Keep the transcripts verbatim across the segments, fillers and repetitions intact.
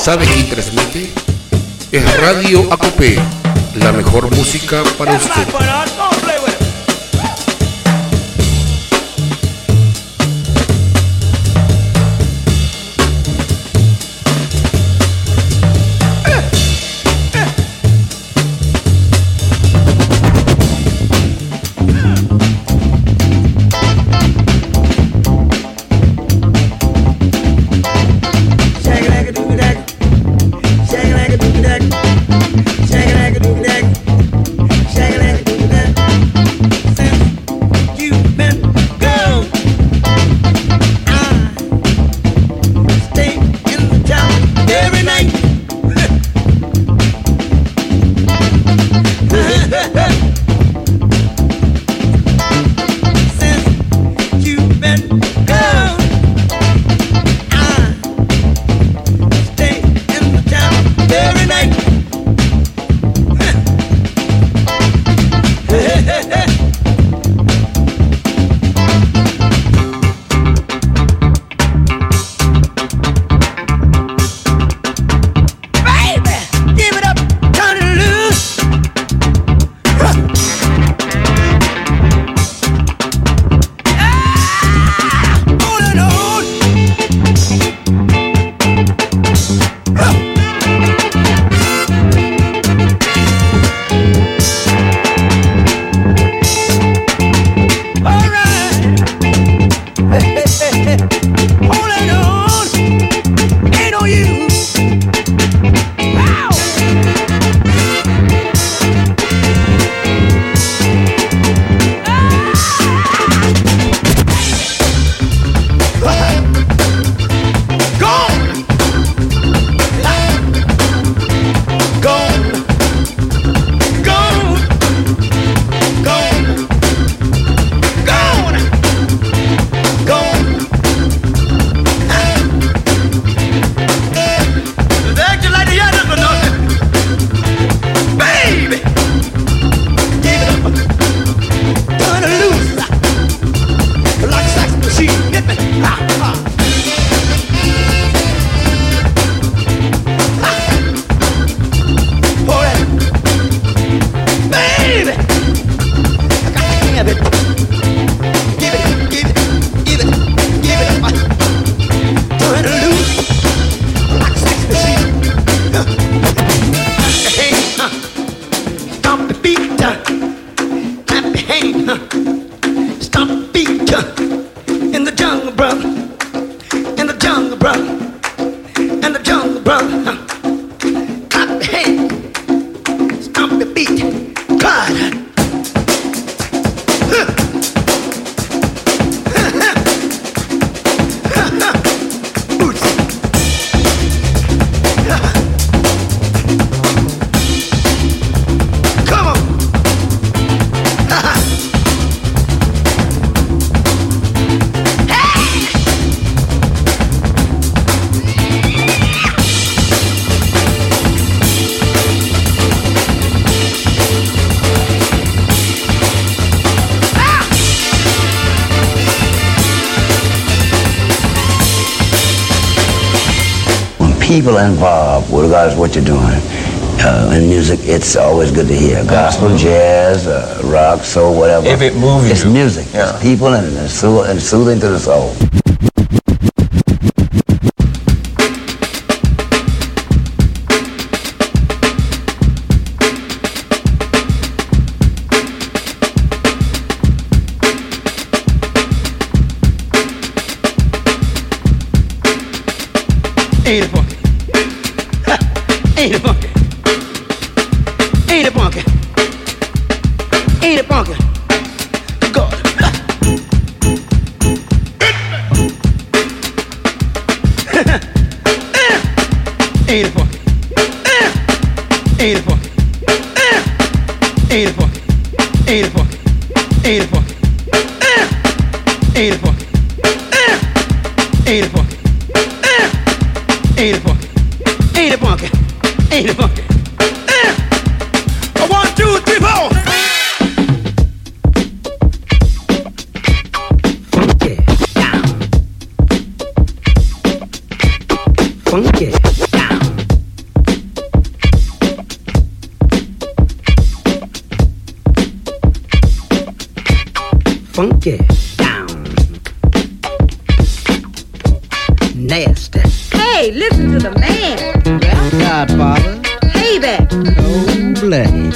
¿Sabe quién transmite? Es Radio Acopé, la mejor música para usted. People involved, regardless of what you're doing. Uh, in music, it's always good to hear. Gospel, jazz, uh, rock, soul, whatever. If it moves you. It's music. Yeah. It's people and it's, sooth- and soothing to the soul. Ain't it funky? Ain't it funky? Ain't it funky? Ain't it funky? God. Ain't it funky? Ain't it funky? Ain't it funky? Ain't it funky? Ain't it funky? Ain't it funky? Ain't it funky? Ain't it funky? Ain't it funky? Ain't it funky? Uh, one, two, three, four. Funky down. Funky down. funky, down, nasty. Hey, listen to the man. Well, Godfather. Payback. Cold-blooded.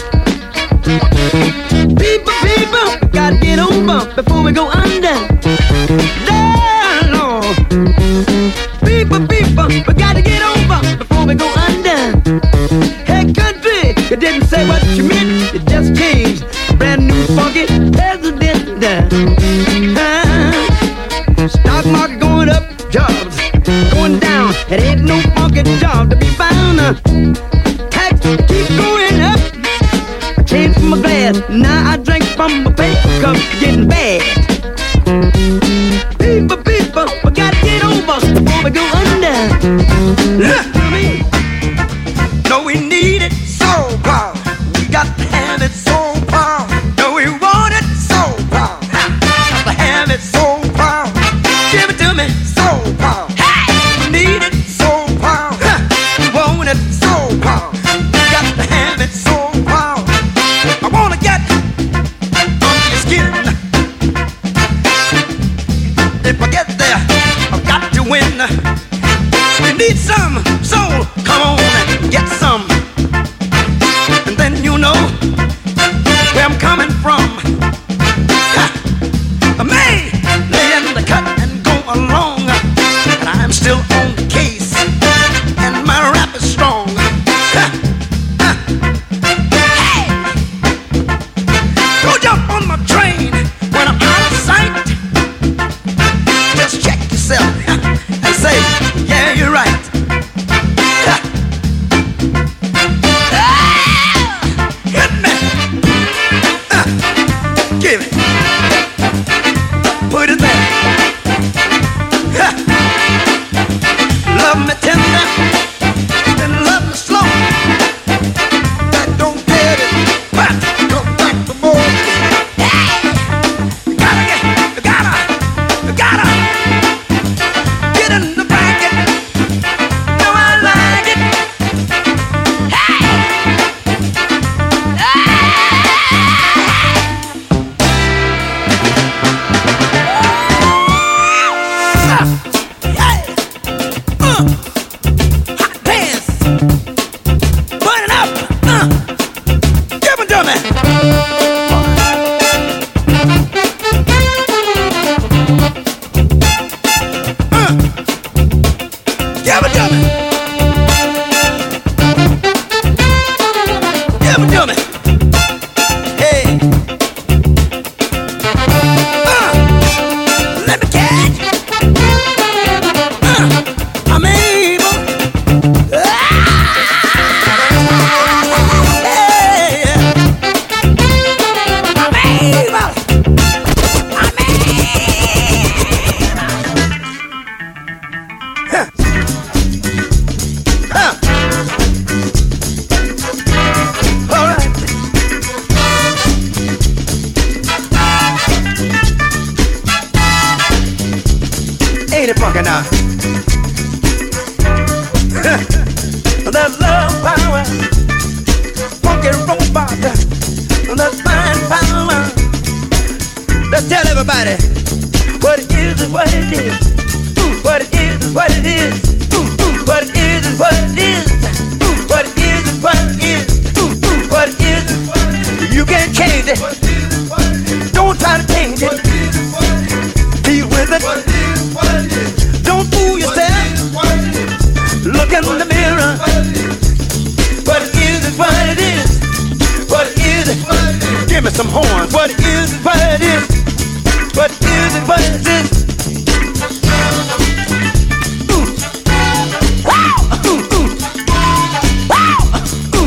People, people, gotta get over before we go under. Down, Lord. People, people, we gotta get over before we go under. Hey, country, you didn't say what you meant, you just changed. Brand new funky president. Uh, stock market going up, jobs going down. It ain't no funky job to be found. Uh, tax keep going up. I changed from my glass, now I drink from my paper cup, getting bad. People, people, we gotta get over before we go under. Look to me. No, we need it so proud. We got to have it so proud. No, we want it so proud. Got to have it so proud. Give it to me so proud. Hey! We need it so proud. We want it so proud. We got to have it so proud. I wanna get under your skin. If I get there, I've got to win. You need some soul, come on and get some. And then you know where I'm coming from. I may lay in the cut and go along, and I'm still on the case, and my rap is strong. Hey! Don't jump on my train when I'm out of sight. Just check yourself and say, yeah, you're right. Hit me. Give it. Put it there. Love me tender, then love me slow. That don't get it. Come back for more. You gotta get, you gotta, you gotta get in the bracket. No, I like it. Hey! Hot dance. Burn it up. Uh. Give it to me. Uh. Give it to me. Give it to me. Hey. Uh. Let me catch. Uh. I'm able. Ah! Hey. I'm able. I'm able. Huh. Huh. All right. Ain't it funky now? That's love power, funky robot, that's fine power. Let's tell everybody what it is and what it is. What it is and what it is. What it is and what it is. What it is and what it is. What it is and what it is. You can't change it. Don't try to change it. Be with it. Don't fool yourself. Look in the mirror. What it is is what it is. What it is. Give me some horns. What it is is what it is. What it is is what it is. Ooh. Wow. Ooh, ooh. Wow. Ooh.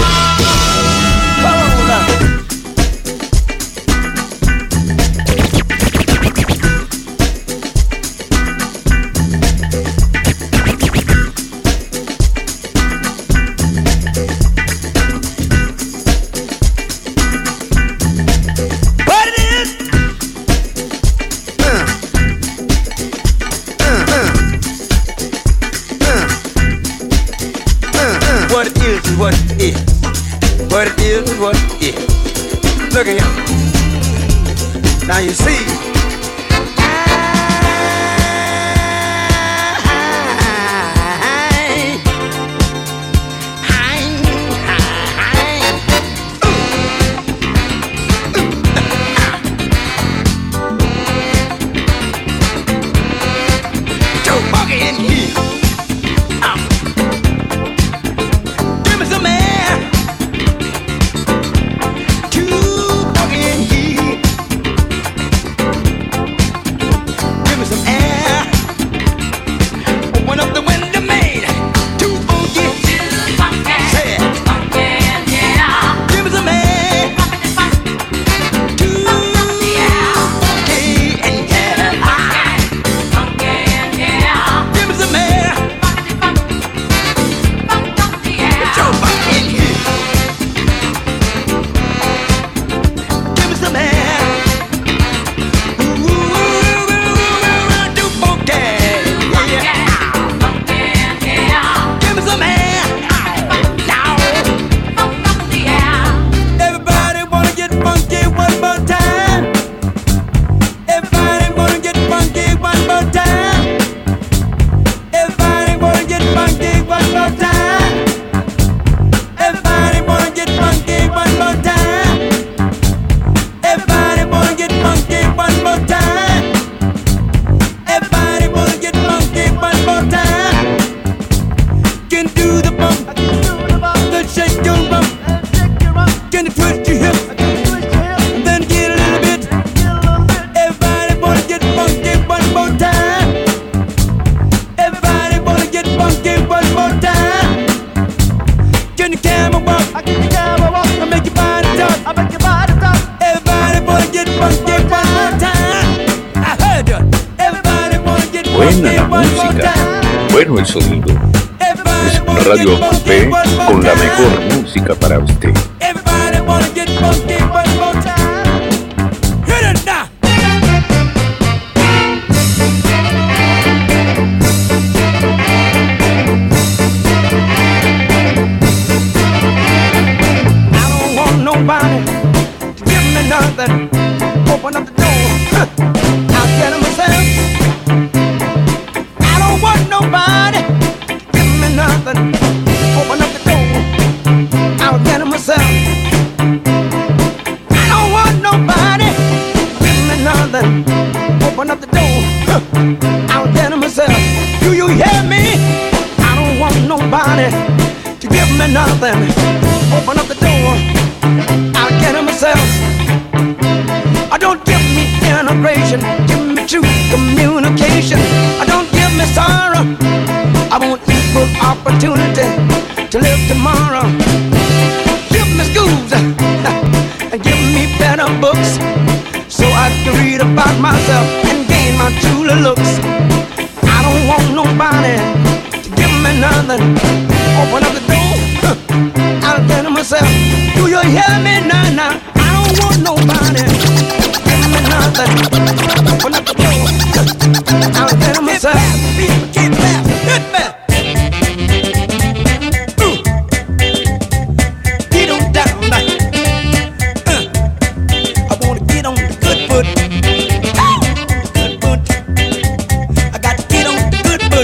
Hold up. What it is? Uh. Uh, uh. Uh. Uh, uh. What it is is what it is. What it is is what it is. Look at him. Now you see, Buena la música, bueno el sonido. Es Radio Ocupé con la mejor música para usted. Open up the door, I'll get him myself. I don't want nobody to give me nothing. Open up the door, I'll get him myself. I don't want nobody to give me nothing. Open up the door, I'll get him myself. Do you hear me? I don't want nobody to give me nothing. Open up the door, I'll get him myself. I don't give me integration, give me true communication. I don't give me sorrow, I want equal opportunity to live tomorrow. Give me schools and give me better books, so I can read about myself and gain my true looks. I don't want nobody to give me nothing. Open up the door, I'll get it myself. Do you hear me now? Now I don't want nobody. Nothing. Open up the door, I'll get him myself. Get back, get back. Ooh. Get on down like uh. I wanna get on the good foot. Ow. Good foot. I got to get on the good foot.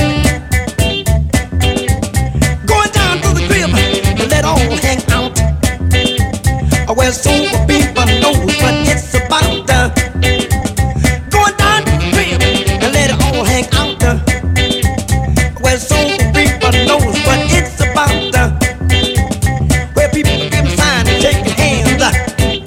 Going down to the crib and let all hang out. Where sober people know what it's about. Uh, going down to the crib and let it all hang out. Uh, where sober people knows what it's about. Uh, where people give a sign and shake their hands. Uh,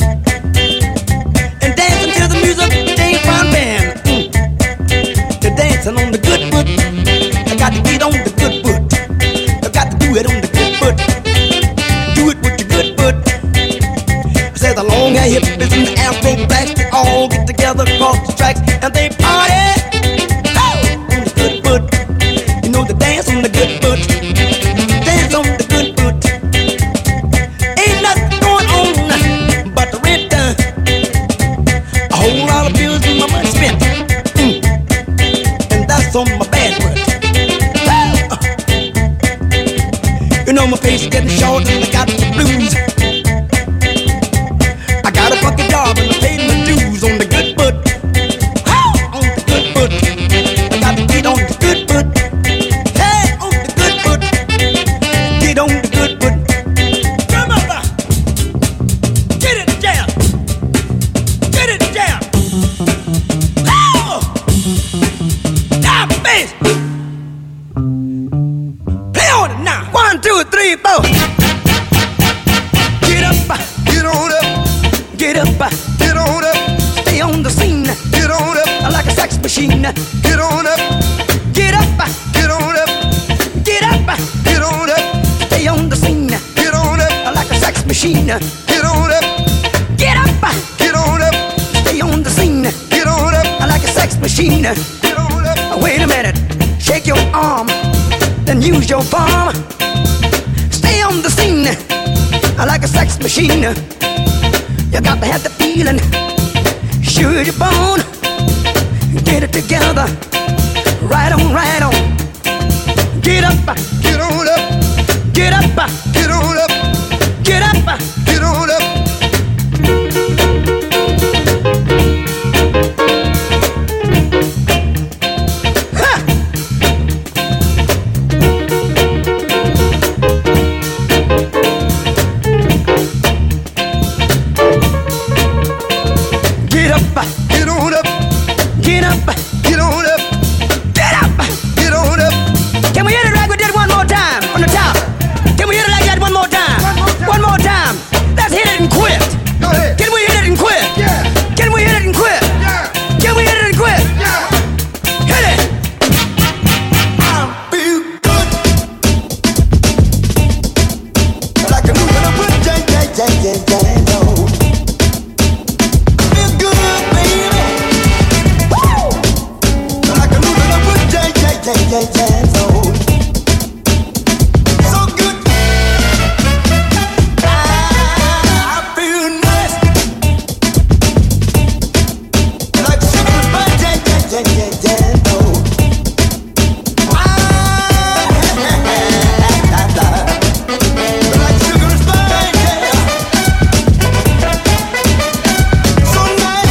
and dancing to the music, James Brown band. Mm. They're dancing on the good foot. I got to get on the good foot. I got to do it on the good foot. Do it with your good foot. Say the long hair hippies and the afro blacks, they all get together across the track and they party. Oh, on the good foot. You know the dance on the good foot. Dance on the good foot. Ain't nothing going on but the rent done. A whole lot of bills and my money spent. Mm. And that's on my bad foot. Oh. You know my face is getting short and I got the blues. I got a fucking job and I paid my dues on the two, three, four. Get up, get on up. Get up, get on up. Stay on the scene. Get on up like a sex machine. Get on up. Get up, get on up. Get up, get on up. Stay on the scene. Get on up like a sex machine. Get on up. Get up, get on up. Stay on the scene. Get on up like a sex machine. Get on up. Wait a minute. Shake your arm, then use your palm. Stay on the scene like a sex machine. You got to have the feeling. Sure you're born. Get it together. Right on, right on. Get up, get on up. Get up, get on up. Get up, get on up. Ha! Get up, get on up. Get up, get on up. Get up, get on up. Can we hit it like we did one more time from the top? Can we hit it like that one more time? One more time. Let's hit it and quit. Go ahead. Can we hit it and quit? Yeah. Can we hit it and quit? Yeah. Can we hit it and quit? Yeah. Hit it. I feel good. Like a new little put jay jay jay jay jay no. Feel good, baby. Woo! Like a new little put jay jay jay jay jay no. So good. I feel nice. Like sugar by jay jay jay jay jay no. Like sugar is fine, yeah. So nice.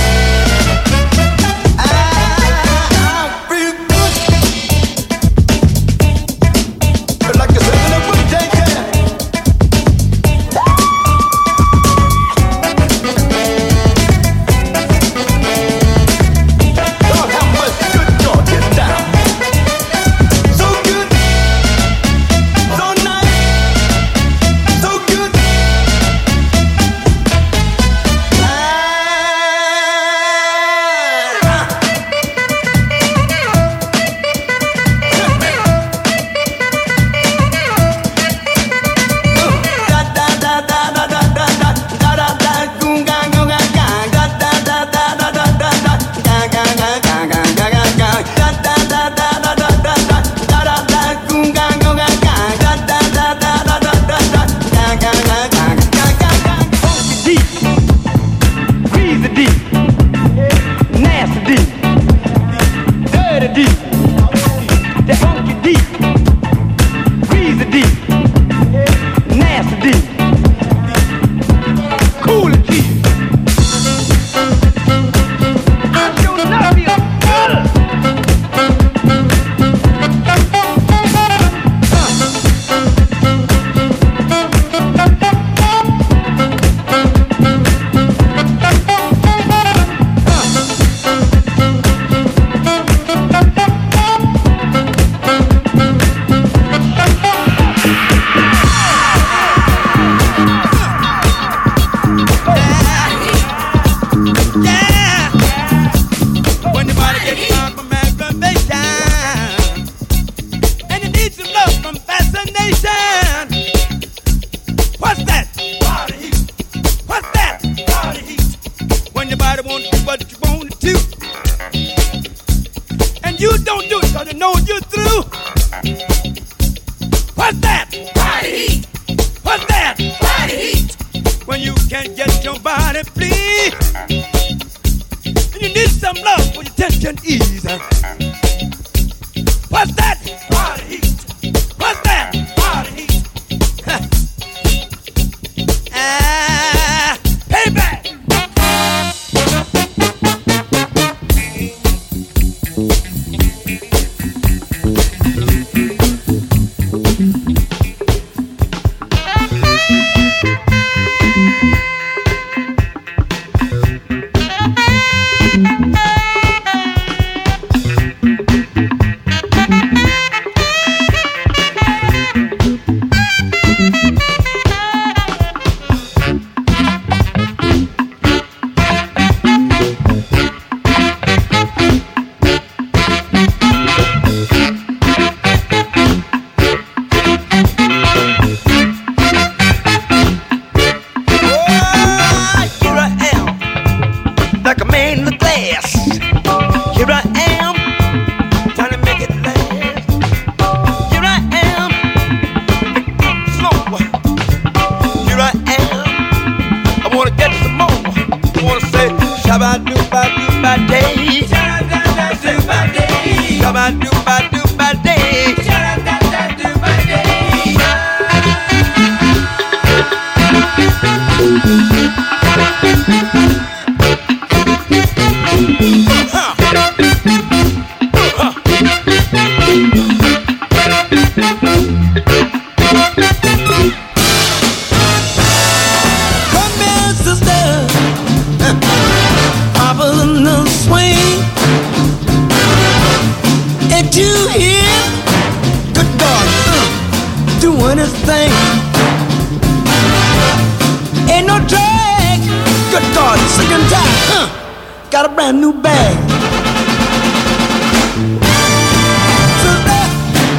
I feel good. Like a seven up with J J. Lord, how much good God is down. So good. So nice. So good. Deep, greasy deep, nasty deep, dirty deep, the funky deep, greasy deep, nasty deep, cool and deep. I do not feel good. Yeah. When your body gets down from aggravation, and you need some love from fascination. What's that? Body heat. What's that? Body heat. When your body won't do what you want it to, and you don't do it 'cause you know you're through. What's that? Body heat. What's that? Body heat. When you can't get your body please, and you need some love for your tension ease. What's that? Body heat. What's that? Body heat. got a brand new bag. Sister,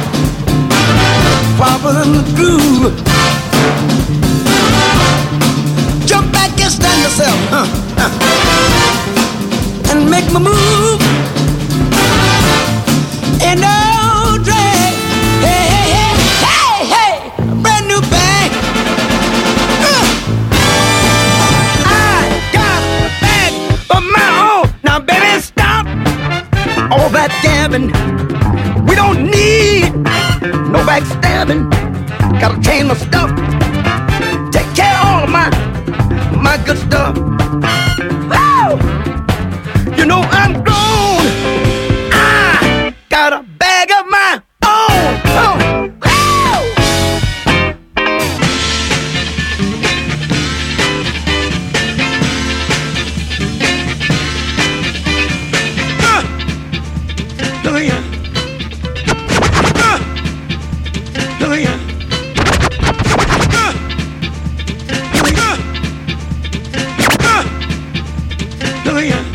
Papa in the groove. Jump back and stand yourself, huh, huh, and make my move. And no drag. Hey, hey, hey, hey, hey, brand new bag. Uh. I got a bag of my own. Now, baby, stop all that gabbing. We don't need no backstabbing. Gotta change my stuff. Take care of all of my, my good stuff. Woo! You know I'm grown. I got a bag of my own. Oh. Woo! Uh. Look at you. Uh. Look at you. Uh. Look at you. Uh. Look at you.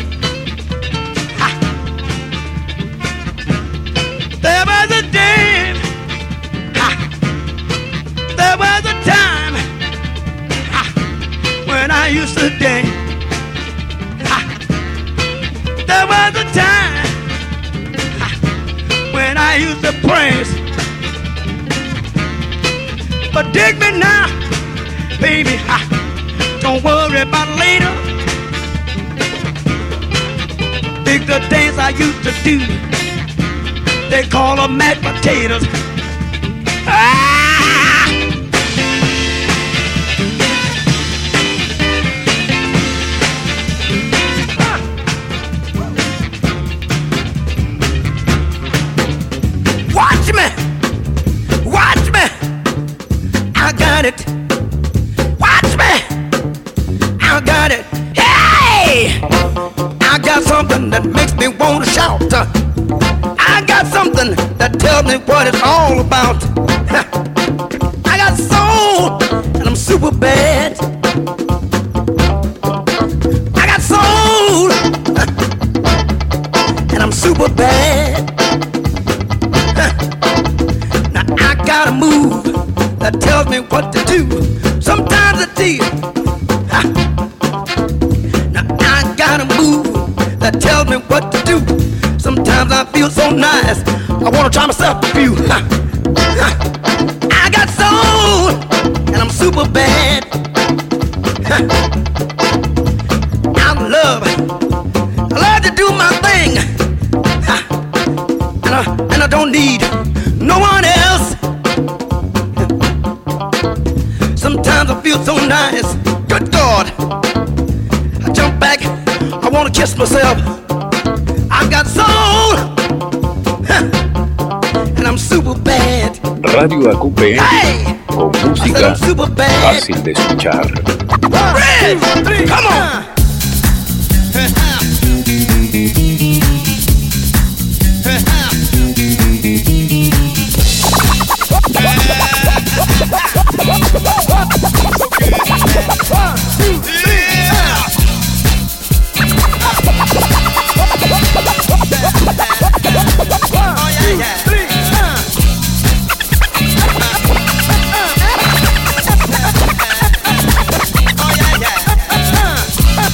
There was a day, ha, there was a time, ha, when I used to dance. Ha, there was a time, ha, when I used to praise. But dig me now, baby, ha, don't worry about later. Dig the dance I used to do. They call them mashed potatoes. Ah! Watch me, watch me, I got it. Watch me, I got it. Hey, I got something that makes me want to shout. I got something that tells me what it's all about. I got soul, and I'm super bad. I got soul, and I'm super bad. Now I got a move that tells me what to do. Sometimes I tease. Now I got a move that tells me what to do. Sometimes I feel so nice, I wanna try myself a few. I got soul, and I'm super bad. I love, I love to do my thing, and I, and I don't need no one else. Sometimes I feel so nice, good God, I jump back, I wanna kiss myself. I got soul, and I'm super bad. Radio A Q P M, Hey, con I said música I'm super bad. fácil de escuchar. Red, come on. One, two, three, yeah. Oh yeah, yeah. Three, uh. Oh yeah, yeah.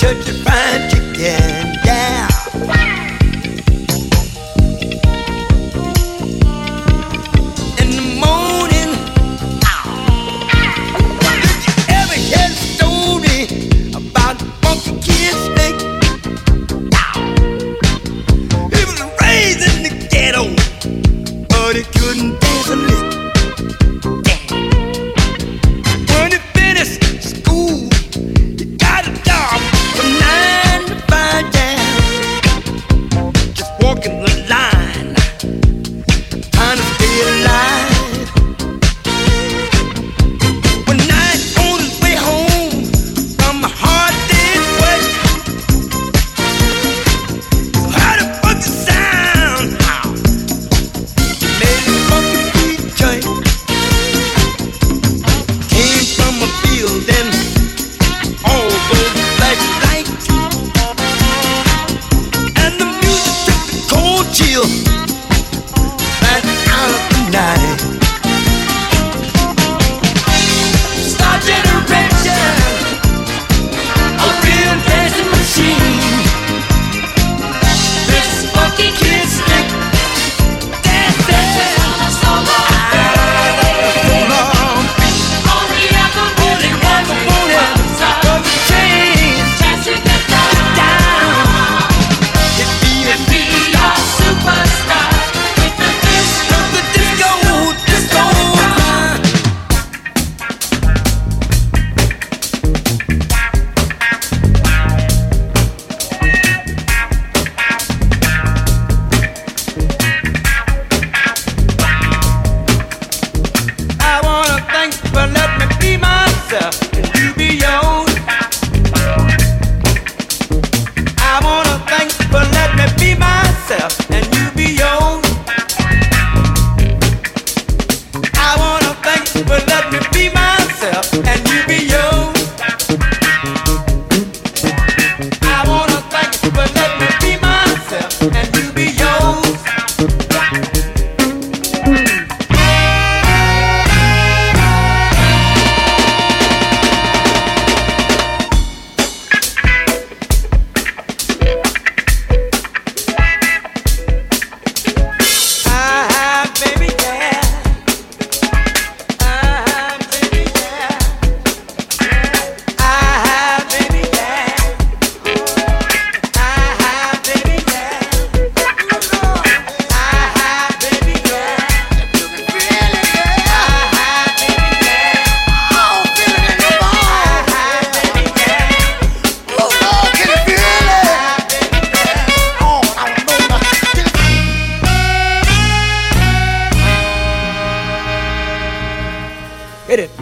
such a fine chicken, yeah. In the morning, did you ever hear the story about the funky kid snake? He was raised in the ghetto, but he couldn't dance a lick. When he finished school, he got a job from nine to five, yeah. Just walking the line, trying to stay alive. One night on his way home from a hard day's work, he heard a funky sound. It made a funky beat joint. Came from a field and all those flashlights, and the music took the cold chill right out of the night. Star Generation, a real dancing machine. This funky kid stick dancing on a solo beat. Only one component was the change. Get down, it be a superstar with the disco, the disco, disco. I wanna thank you for letting me be myself and you be yours. I wanna thank you for letting me be myself and you be yours. I wanna thank you for letting me be myself and you be yours. I wanna thank you for letting me be myself and you be yours. Ah, baby, yeah. Ah, baby, yeah. Ah, baby, yeah. Ah, baby, yeah. Ah, baby, yeah. You can feel it, yeah. Ah, baby, yeah. Oh, feel it in your bones. Ah, baby, yeah. Oh, Lord, can you feel it? Ah, baby, yeah. Oh, I don't know now. Can you hit it?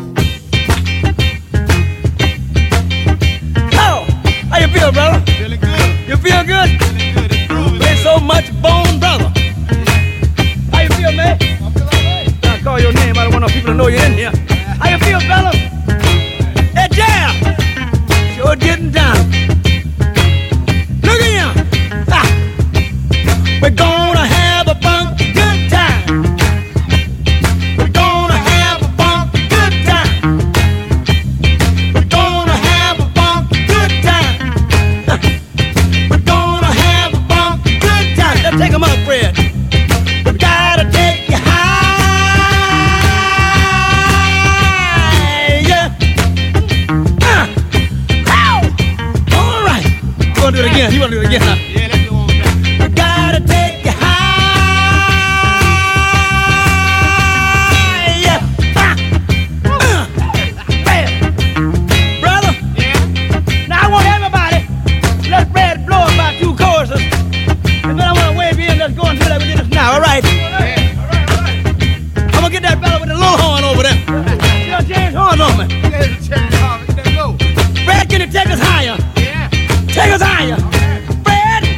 Oh, how you feel, brother? Feeling good. You feel good? Feeling good. It's groovy. Play so much bone, brother. How you feel, man? I feel alright. I call your name. I don't want no people to know you're in here. How you feel, fella? Hey, Jam! Sure getting down. Look at him. Ah. We're gonna have a funky good time. We're gonna have a funky good time. We're gonna have a funky good time. We're gonna have a funky good time. Let's take 'em up, Fred. We gotta take you higher. Uh. Ow. All right. You wanna do it again? You wanna do it again, huh? Yeah, let's do one more time. We gotta take you higher. Ah. Uh. Bam. Brother, Yeah. now I want everybody, let's Fred blow about two choruses. And then I want to wave you in. Let's go and do that. We did this now, all right? Yeah. All right, all right. I'm gonna get that fella with the little horn over there. You know, James Horn on me. Yeah, let's check it out. Let's go. Fred, can you take us higher? Yeah. Take us higher. Fred,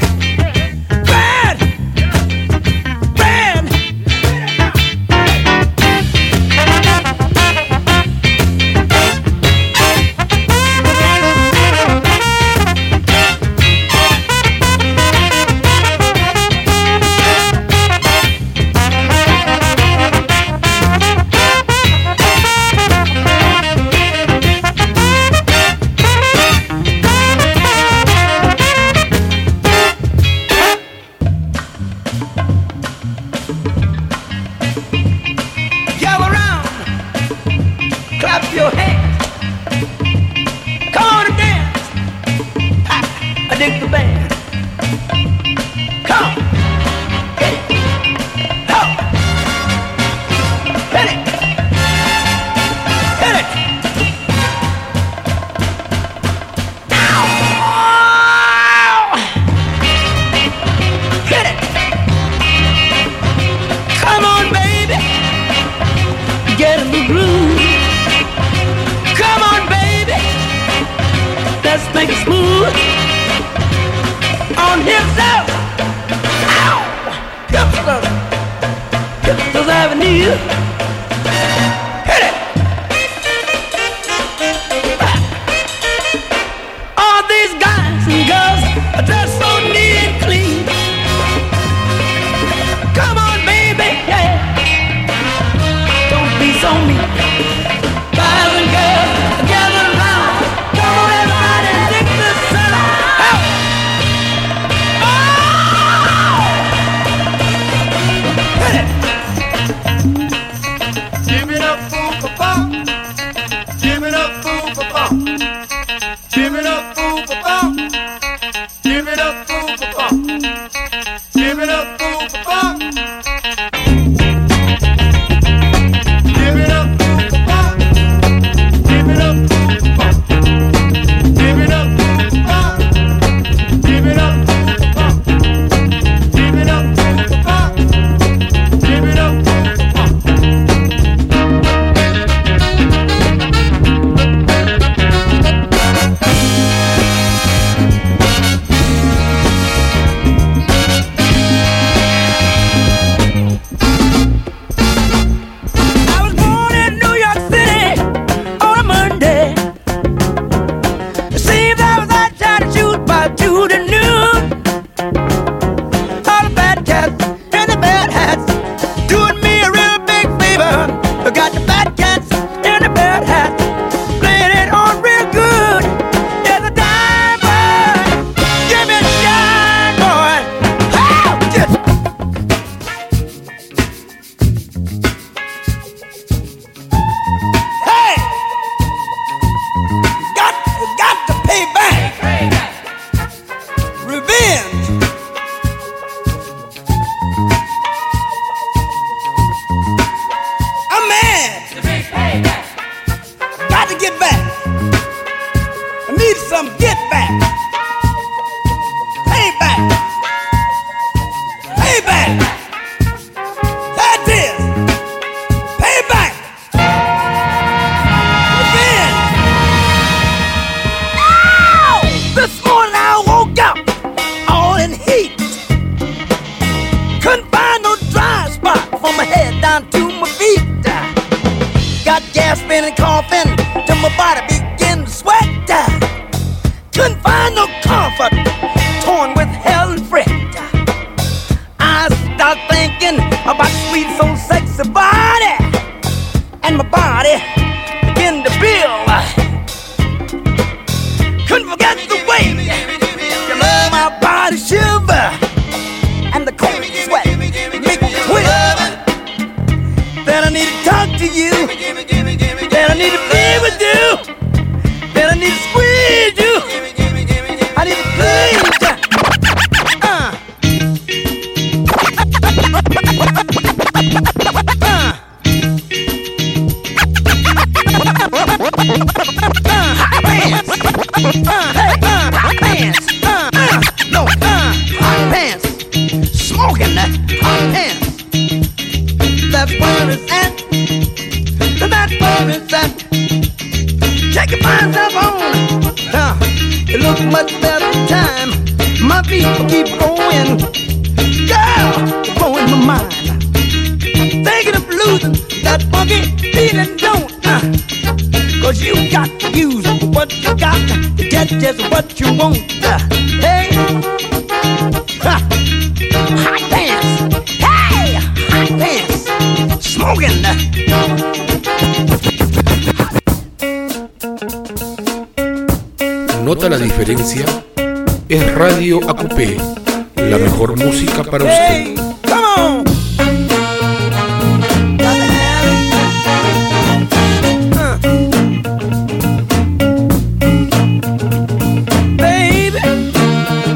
dig the band. Come, hit it, ho, hit it, hit it. Ow, hit it. Come on, baby, get in the groove. Come on, baby, let's make it smooth. On himself, ow, hipsters, hipsters Avenue, hit it. All these guys and girls are dressed so neat and clean. Come on, baby, yeah, don't be so mean. Guys and girls gather around. Come on, everybody, dig the sun out. Give it up, fool for fun. Give it up, fool for fun. Give it up, fool for fun. Give it up, fool for fun. Give it up, fool for fun. Give it up, fool for fun. Give it up, fool for fun. Give it up, fool for fun. Give it up, fool for fun. Give it up, fool for fun. Give it up, fool for fun. I was born in New York City on a Monday. It seems I was out trying to shoot by two to noon. All the bad cats and the bad hats doing me a real big favor. I got the bad cats and the bad hats playing it on real good. There's a dime boy, give me a dime boy. Oh, just hey, got got to pay back. Revenge. I'm mad. Got to get back. I need some get back. Pay back. Pay back. That is. Pay back. Revenge. Ow! This morning I woke up all in heat. Couldn't find no dry spot from my head down to my feet. Got gasping and coughing till my body began to sweat. Couldn't find no comfort, torn with hell and fret. I start thinking about sweet, so sexy body, and my body began to build. Couldn't forget the way you love my body shiver, and the cold sweat make me quiver. That I need to talk to you, that I need to be with you, that I need to squeeze you, I need to please you. Uh. Uh. Uh, hot pants. Uh, hey, uh, hot pants. Uh, uh, no, uh, hot pants. Smoking that hot pants. That's where it's at. That's where it's at. Check your mind up on. Uh, it looks much better time. My people keep going. Girl, you're blowing my mind. Thinking of losing that funky feeling, don't uh, cause you got to use what you got to get just what you want. Uh, hey, uh, hot pants. Hey, hot pants. Smoking. ¿Nota la diferencia? Es Radio A Q P, la mejor música para usted. Hey, come on. Uh. Baby,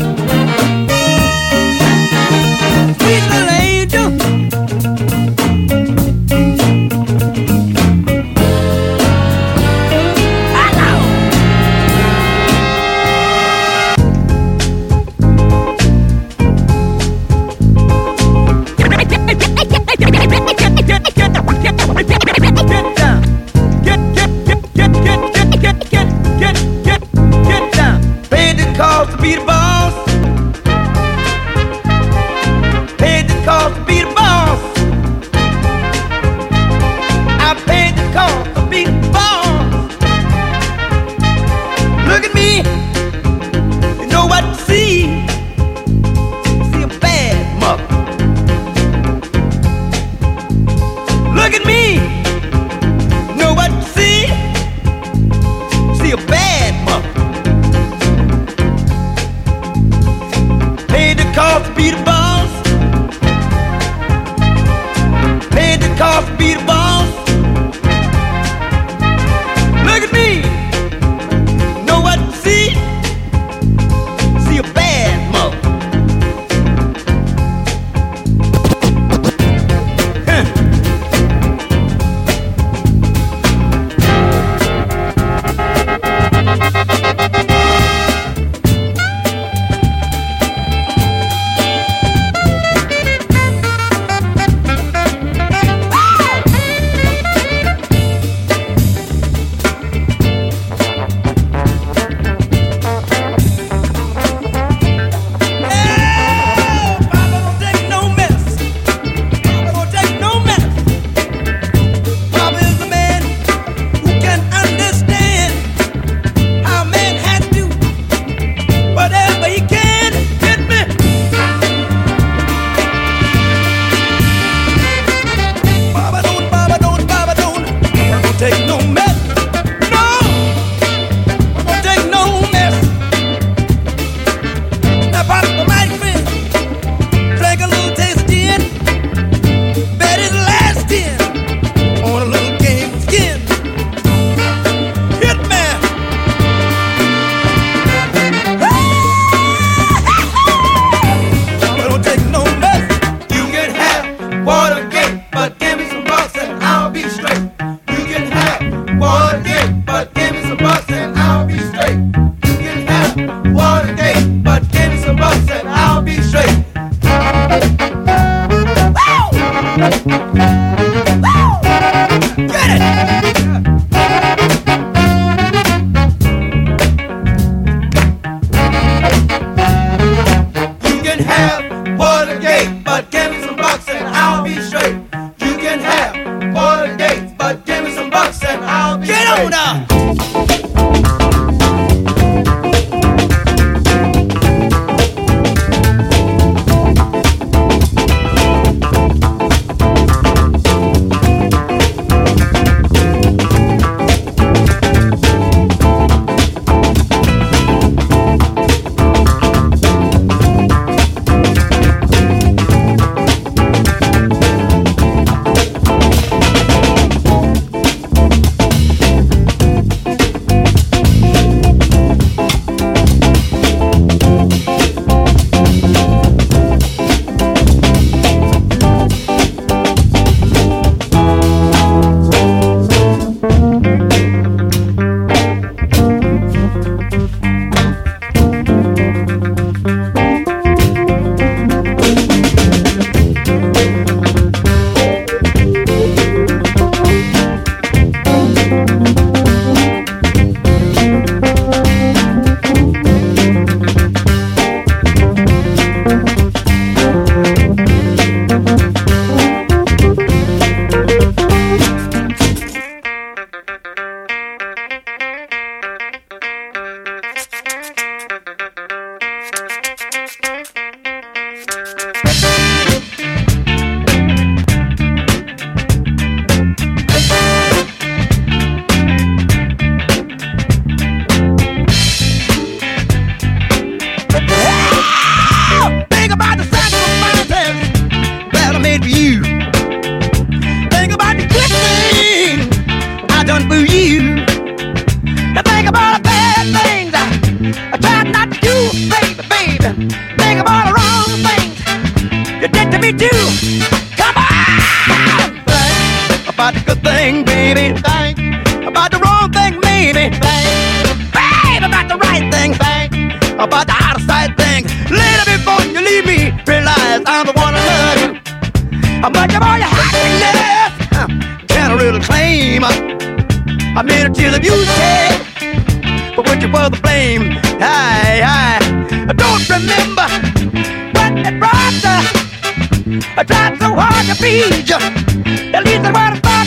baby. Think about the wrong thing, maybe. Think, babe, about the right thing. Think about the out of sight thing. Later before you leave me, realize I'm the one I love you. How much of all your happiness can I really claim? I made it till you said, but what you for the blame? I, I, I don't remember what it brought to. I tried so hard to feed you. At least I would have thought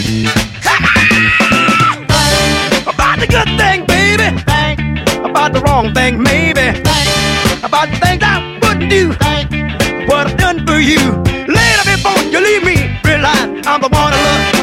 about the good thing, baby. About the wrong thing, maybe. About the things I wouldn't do. What I've done for you. Later before you leave me, realize I'm the one I love.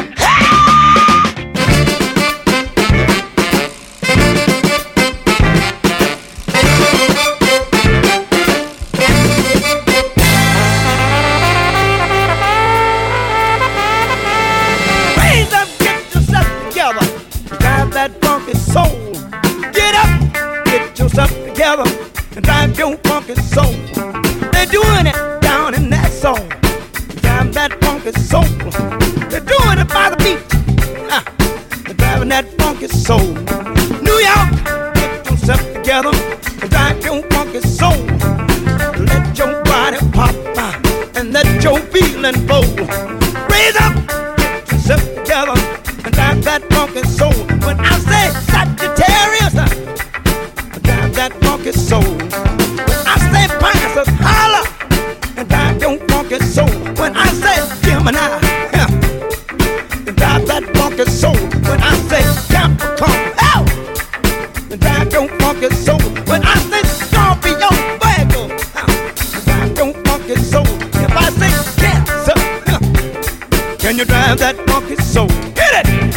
Together and drive your funky soul. They're doing it down in that soul. Drive that funky soul. They're doing it by the beat. Uh, they're driving that funky soul. New York, get yourself together and drive your funky soul. Let your body pop uh, and let your feeling flow. Raise up, get yourself together and drive that funky soul. When I say Sagittarius, uh, that funky soul. When I say Pisces, holla and drive your funky soul. When I say Gemini, yeah, and drive that funky soul. When I say Capricorn, oh, and drive your funky soul. When I say Scorpio, Virgo, oh, and drive your funky soul. If I say Cancer, yeah, can you drive that funky soul? Hit it!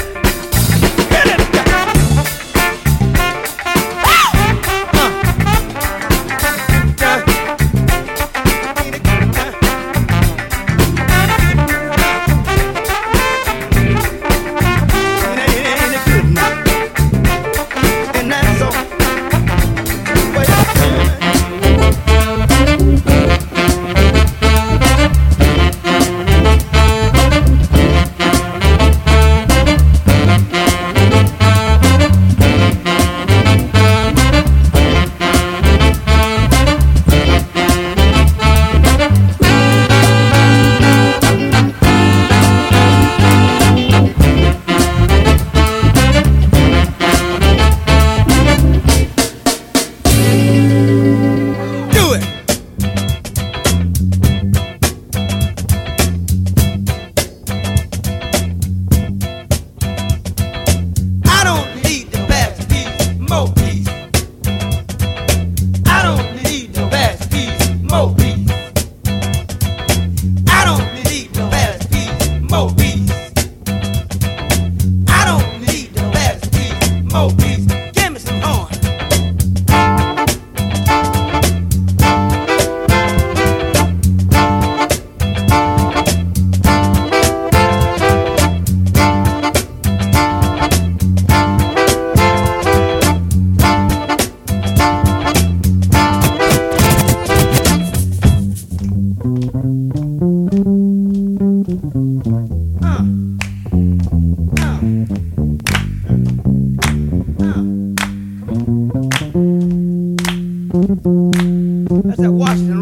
That's that Washington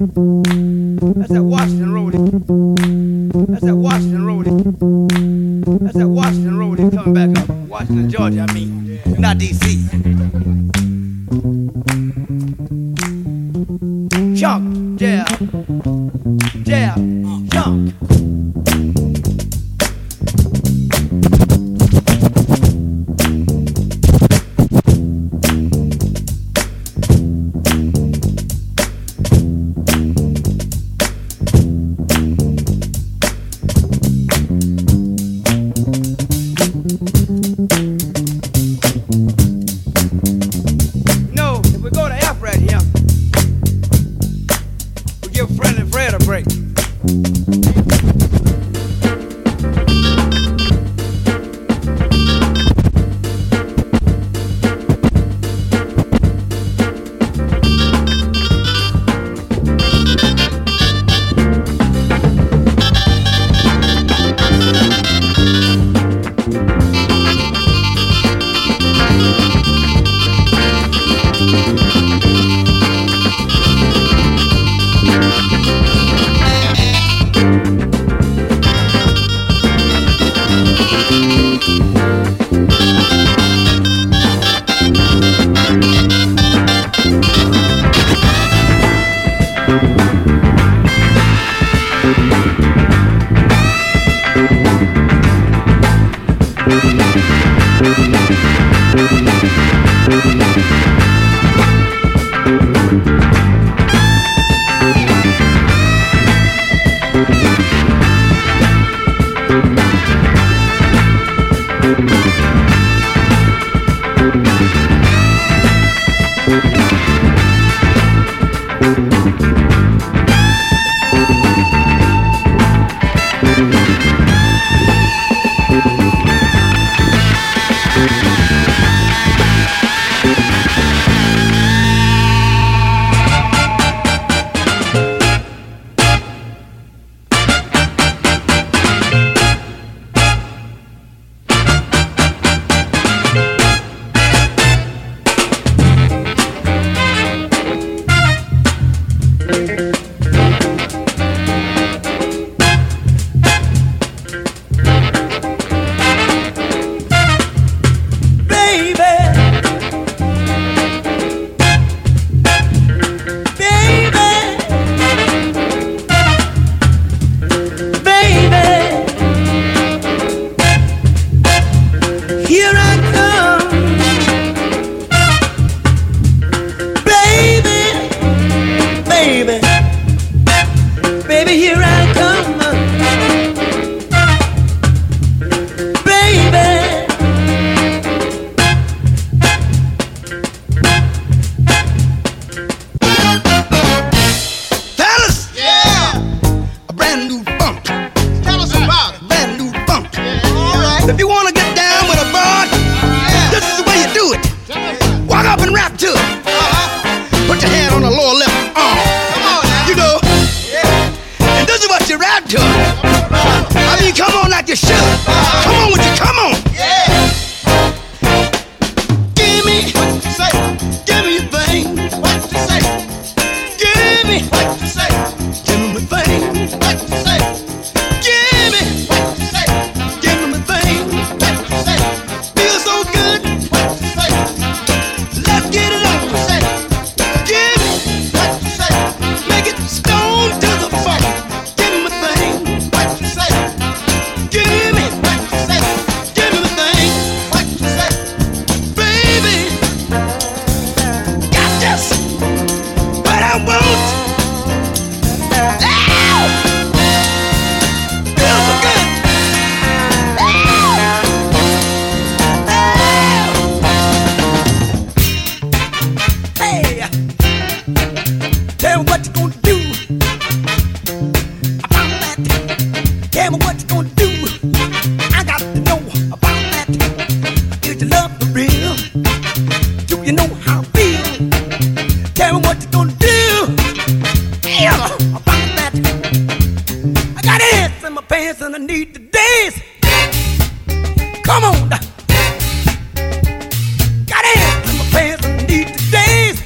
Roadie. That's that Washington Roadie. That's that Washington Roadie. That's that Washington Roadie coming back up. Washington, Georgia, I mean. Not D C Jump, jab, jab, jump. Friendly Fred a break. Hey, tell me what you gonna do about that. Tell me what you gonna do. I got to know about that. Is your love for real? Do you know how I feel? Tell me what you gonna do. Yeah, about that. I got ants in my pants and I need to dance. Come on. Got ants in my pants and I need to dance.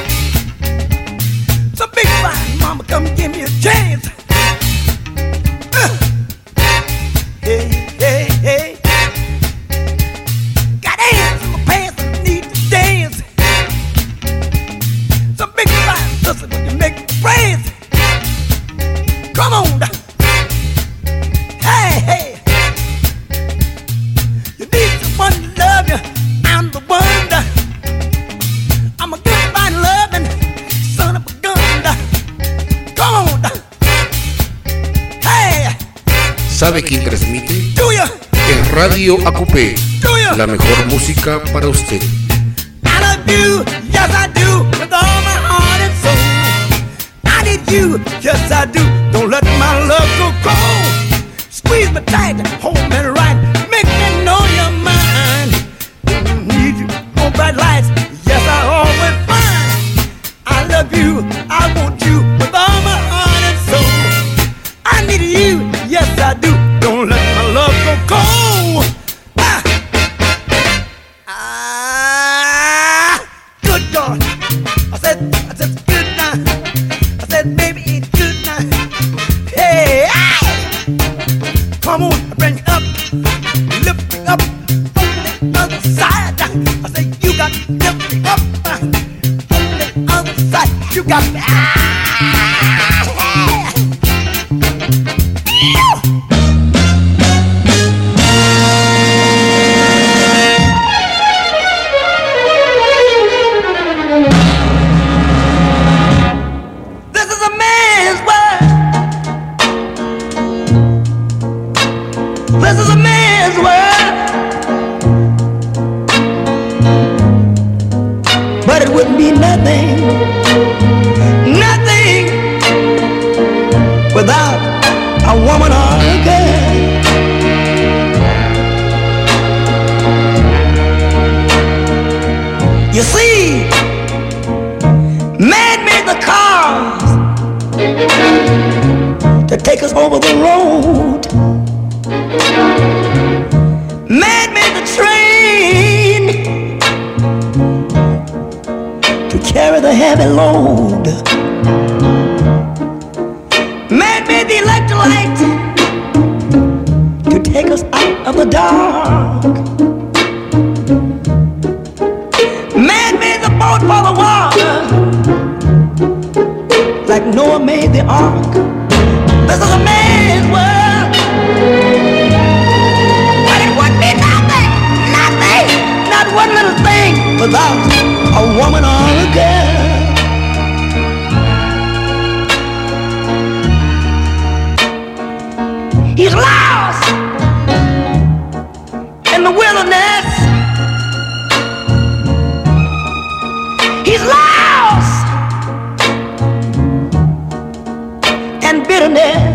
Some big fine mama come give me a chance. Uh. Hey, hey, hey. Got ants in my pants and I need to dance. Some big fine sister when you make me praise. Come on. Hey, hey. You need someone to love you. I'm the one. I'm a good fine loving son of a gun. Come on. Hey. ¿Sabe quién transmite? Do you? En Radio A Q P, Do you? la mejor música para usted. I love you, yes I do, with all my heart and soul. I need you, yes I do. Don't let my love go cold. Squeeze me tight, hold me right, make me know you're mine. Need you on bright lights, yes I always find. I love you, I want you with all my heart and soul. I need you, yes I do. Don't let my love go cold. Ah. Ah, good God. I said, I said, good night. I said, baby, it's good night. Hey, ah. Come on, bring it up, lift me up on the other side. I say, you got to lift me up on the other side. You got to, ah, yeah. This is a man's world. This is a man's world. But it wouldn't be nothing, nothing without a woman or a girl. You see, man made the cars to take us over the road. Man made the train to carry the heavy load. Man made the electric light to take us out of the dark. Man made the boat for the water, like Noah made the ark. This is a man's world. But it wouldn't be nothing, nothing, not one little thing without a woman or a girl. He's lost in the wilderness. He's lost in bitterness.